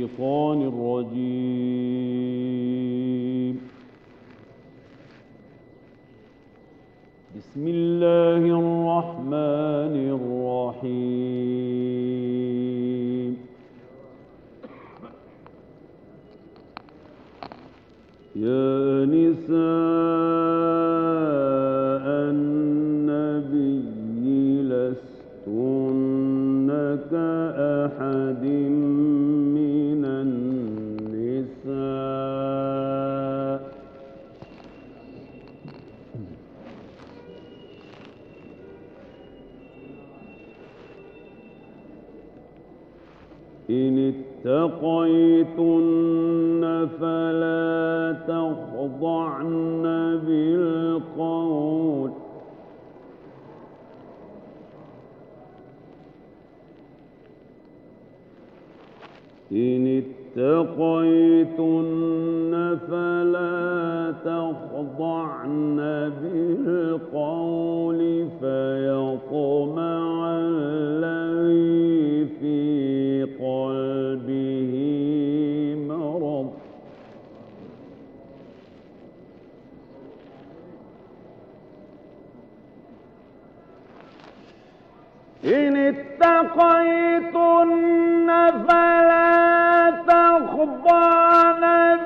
الشيطان الرجيم. بسم الله الرحمن الرحيم. يا نساء النبي لستن كأحد من النساء إن اتقيتن فلا تخضعن بالقول فيطمع الذي في قلبه مرض إن اتقيتن فلا تخضعن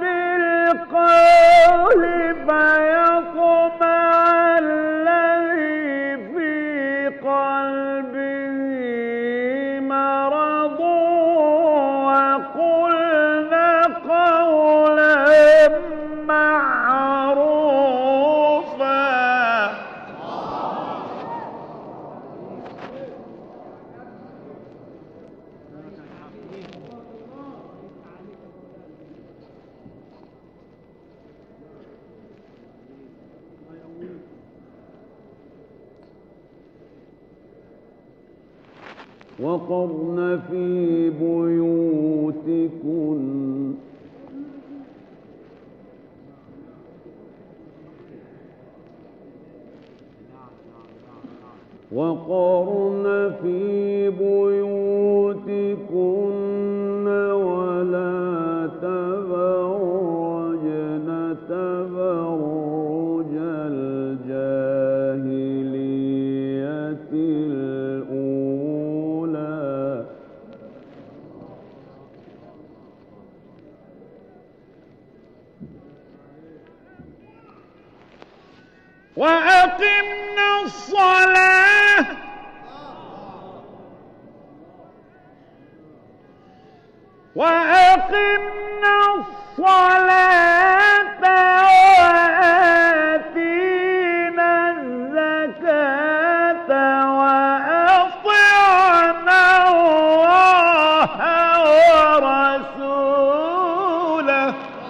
بالقول فيطمع الذي في قلبه مرض وقلن قولا معروفا. وقرن في بيوتكن ولا تبرجن تبرج الجاهلية الأولى وأقمنا الصلاة وآتينا الزكاة وأطعنا الله ورسوله.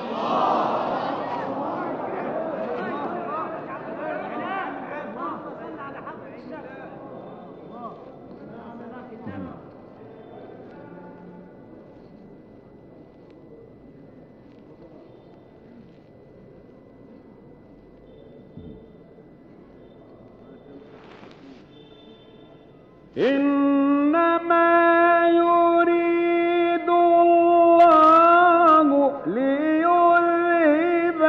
إنما يريد الله ليذهب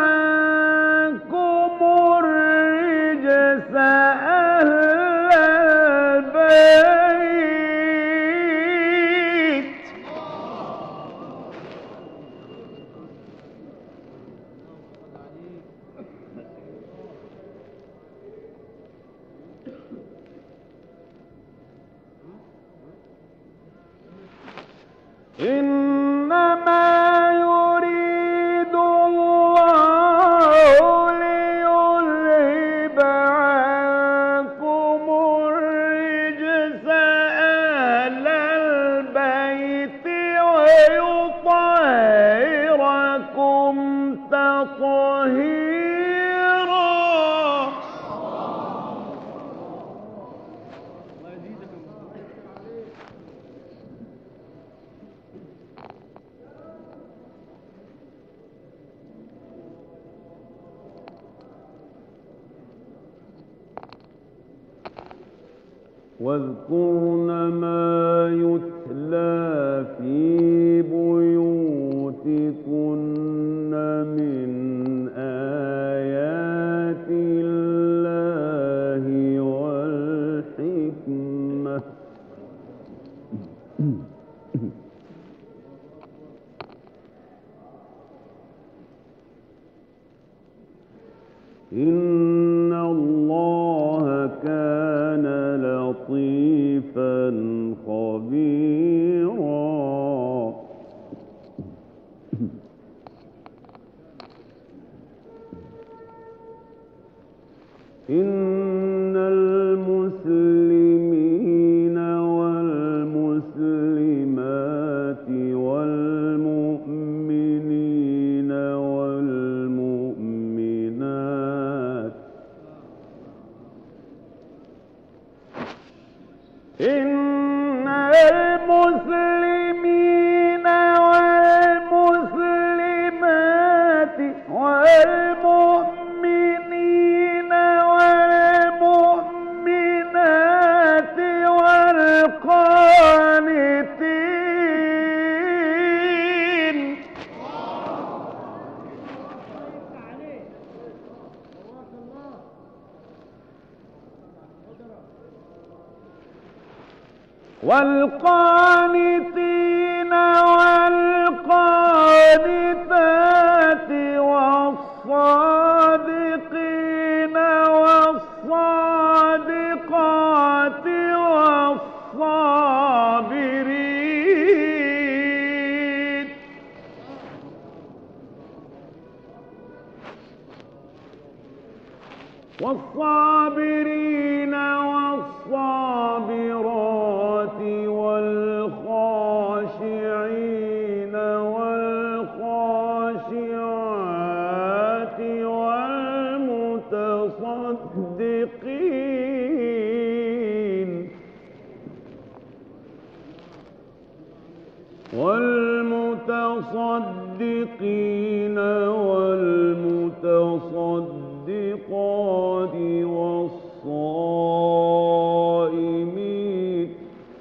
عنكم الرجس أهل البيت إنما يريد الله ليذهب عنكم الرجس أهل البيت ويطهركم تطهيرا. واذكرن ما يتلى في بيوتكن يؤتكن من آيات الله والحكمة إن الله كان لطيفا خبيرا. إن المسلمين والمسلمات والمؤمنين والمؤمنات إن المسلمين والمسلمات والمؤمنين والمؤمنات والقانتين والقانتات والصادقين والصادقات والصابرين والصابرين والصابرات والخاشعين والخاشعات والمتصدقين والمتصدقين والمتصدقات والصائمين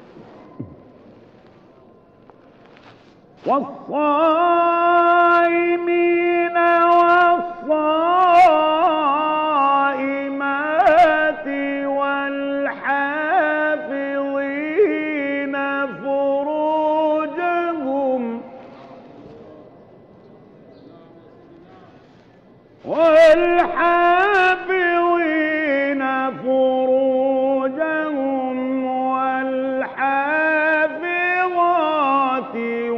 والصائمين والصائمات والحافظين فروجهم والحافظين فروجهم والحافظات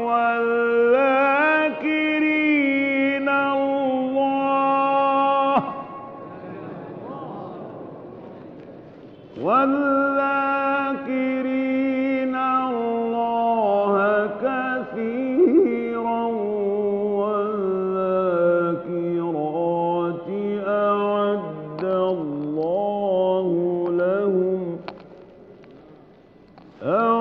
والذاكرين الله كثيرا والذاكرات أعد الله لهم